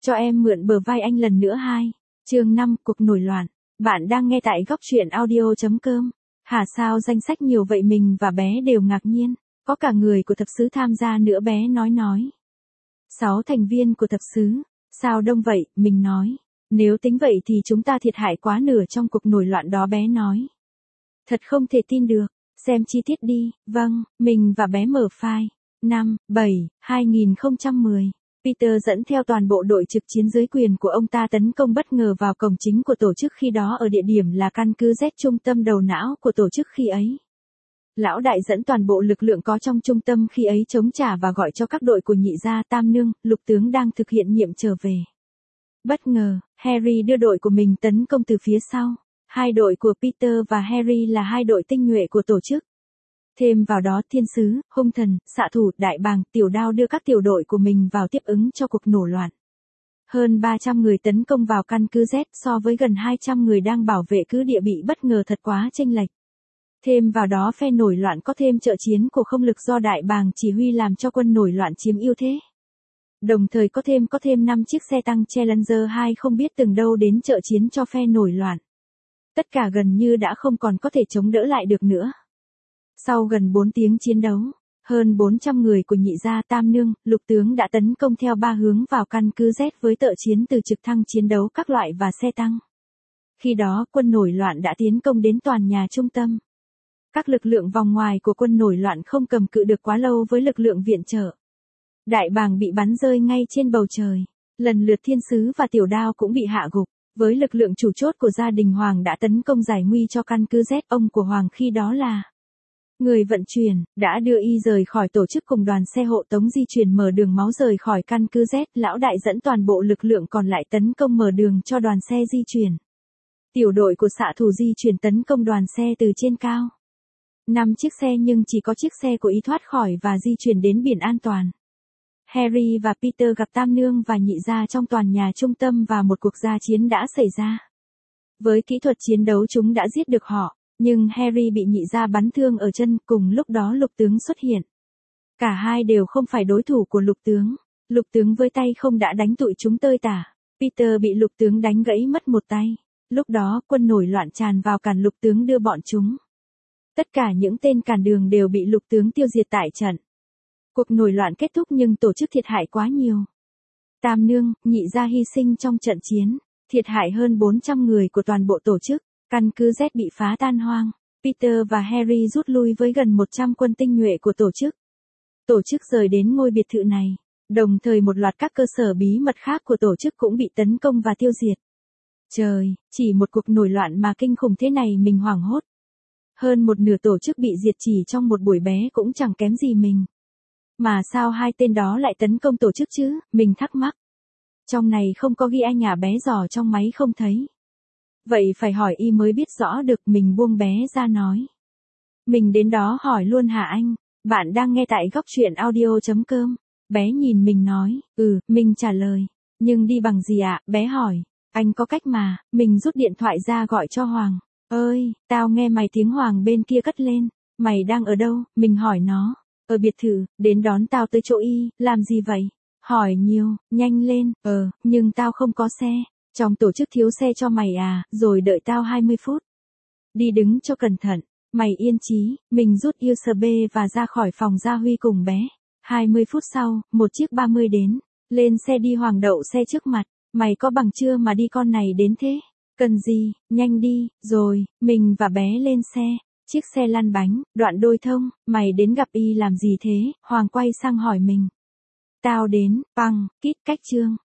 Cho em mượn bờ vai anh lần nữa 2. Chương 5, cuộc nổi loạn. Bạn đang nghe tại góc truyện audio.com. Hả sao danh sách nhiều vậy, mình và bé đều ngạc nhiên. Có cả người của thập sứ tham gia nữa, bé nói. 6 thành viên của thập sứ. Sao đông vậy, mình nói. Nếu tính vậy thì chúng ta thiệt hại quá nửa trong cuộc nổi loạn đó, bé nói. Thật không thể tin được. Xem chi tiết đi. Vâng, mình và bé mở file. 5/7/2010. Peter dẫn theo toàn bộ đội trực chiến dưới quyền của ông ta tấn công bất ngờ vào cổng chính của tổ chức, khi đó ở địa điểm là căn cứ Z, trung tâm đầu não của tổ chức khi ấy. Lão đại dẫn toàn bộ lực lượng có trong trung tâm khi ấy chống trả và gọi cho các đội của nhị gia, tam nương, lục tướng đang thực hiện nhiệm trở về. Bất ngờ, Harry đưa đội của mình tấn công từ phía sau. Hai đội của Peter và Harry là hai đội tinh nhuệ của tổ chức. Thêm vào đó, thiên sứ, hung thần, xạ thủ, đại bàng, tiểu đao đưa các tiểu đội của mình vào tiếp ứng cho cuộc nổi loạn. Hơn 300 người tấn công vào căn cứ Z so với gần 200 người đang bảo vệ cứ địa bị bất ngờ thật quá chênh lệch. Thêm vào đó, phe nổi loạn có thêm trợ chiến của không lực do đại bàng chỉ huy làm cho quân nổi loạn chiếm ưu thế. Đồng thời có thêm 5 chiếc xe tăng Challenger 2 không biết từng đâu đến trợ chiến cho phe nổi loạn. Tất cả gần như đã không còn có thể chống đỡ lại được nữa. Sau gần 4 tiếng chiến đấu, hơn 400 người của nhị gia, tam nương, lục tướng đã tấn công theo 3 hướng vào căn cứ Z với trợ chiến từ trực thăng chiến đấu các loại và xe tăng. Khi đó, quân nổi loạn đã tiến công đến toàn nhà trung tâm. Các lực lượng vòng ngoài của quân nổi loạn không cầm cự được quá lâu với lực lượng viện trợ. Đại bàng bị bắn rơi ngay trên bầu trời. Lần lượt thiên sứ và tiểu đao cũng bị hạ gục. Với lực lượng chủ chốt của gia đình Hoàng đã tấn công giải nguy cho căn cứ Z, ông của Hoàng khi đó là người vận chuyển, đã đưa y rời khỏi tổ chức cùng đoàn xe hộ tống di chuyển mở đường máu rời khỏi căn cứ Z. Lão đại dẫn toàn bộ lực lượng còn lại tấn công mở đường cho đoàn xe di chuyển. Tiểu đội của xạ thủ di chuyển tấn công đoàn xe từ trên cao. 5 chiếc xe nhưng chỉ có chiếc xe của y thoát khỏi và di chuyển đến biển an toàn. Harry và Peter gặp tam nương và nhị gia trong toàn nhà trung tâm và một cuộc giao chiến đã xảy ra. Với kỹ thuật chiến đấu chúng đã giết được họ, nhưng Harry bị nhị gia bắn thương ở chân. Cùng lúc đó lục tướng xuất hiện. Cả hai đều không phải đối thủ của lục tướng. Lục tướng với tay không đã đánh tụi chúng tơi tả. Peter bị lục tướng đánh gãy mất một tay. Lúc đó quân nổi loạn tràn vào cản lục tướng đưa bọn chúng. Tất cả những tên cản đường đều bị lục tướng tiêu diệt tại trận. Cuộc nổi loạn kết thúc nhưng tổ chức thiệt hại quá nhiều. Tam nương, nhị gia hy sinh trong trận chiến, thiệt hại hơn 400 người của toàn bộ tổ chức. Căn cứ Z bị phá tan hoang. Peter và Harry rút lui với gần 100 quân tinh nhuệ của tổ chức. Tổ chức rời đến ngôi biệt thự này. Đồng thời một loạt các cơ sở bí mật khác của tổ chức cũng bị tấn công và tiêu diệt. Trời, chỉ một cuộc nổi loạn mà kinh khủng thế này mình hoảng hốt. Hơn một nửa tổ chức bị diệt chỉ trong một buổi bé cũng chẳng kém gì mình. Mà sao hai tên đó lại tấn công tổ chức chứ, mình thắc mắc. Trong này không có ghi ai, nhà bé dò trong máy không thấy. Vậy phải hỏi y mới biết rõ được, mình buông bé ra nói. Mình đến đó hỏi luôn hả anh? Bạn đang nghe tại góc truyện audio.com. Bé nhìn mình nói, mình trả lời. Nhưng đi bằng gì ạ? Bé hỏi. Anh có cách mà, mình rút điện thoại ra gọi cho Hoàng. Ơi, tao nghe mày, tiếng Hoàng bên kia cất lên. Mày đang ở đâu? Mình hỏi nó. Ở biệt thự, đến đón tao tới chỗ y, làm gì vậy? Hỏi nhiều, nhanh lên. Nhưng tao không có xe. Trong tổ chức thiếu xe cho mày à, rồi đợi tao 20 phút. Đi đứng cho cẩn thận. Mày yên chí, mình rút USB và ra khỏi phòng Gia Huy cùng bé. 20 phút sau, một chiếc 30 đến. Lên xe đi, Hoàng đậu xe trước mặt. Mày có bằng chưa mà đi con này đến thế? Cần gì, nhanh đi. Rồi, mình và bé lên xe. Chiếc xe lăn bánh, đoạn đôi thông. Mày đến gặp y làm gì thế? Hoàng quay sang hỏi mình. Tao đến, kít cách trương.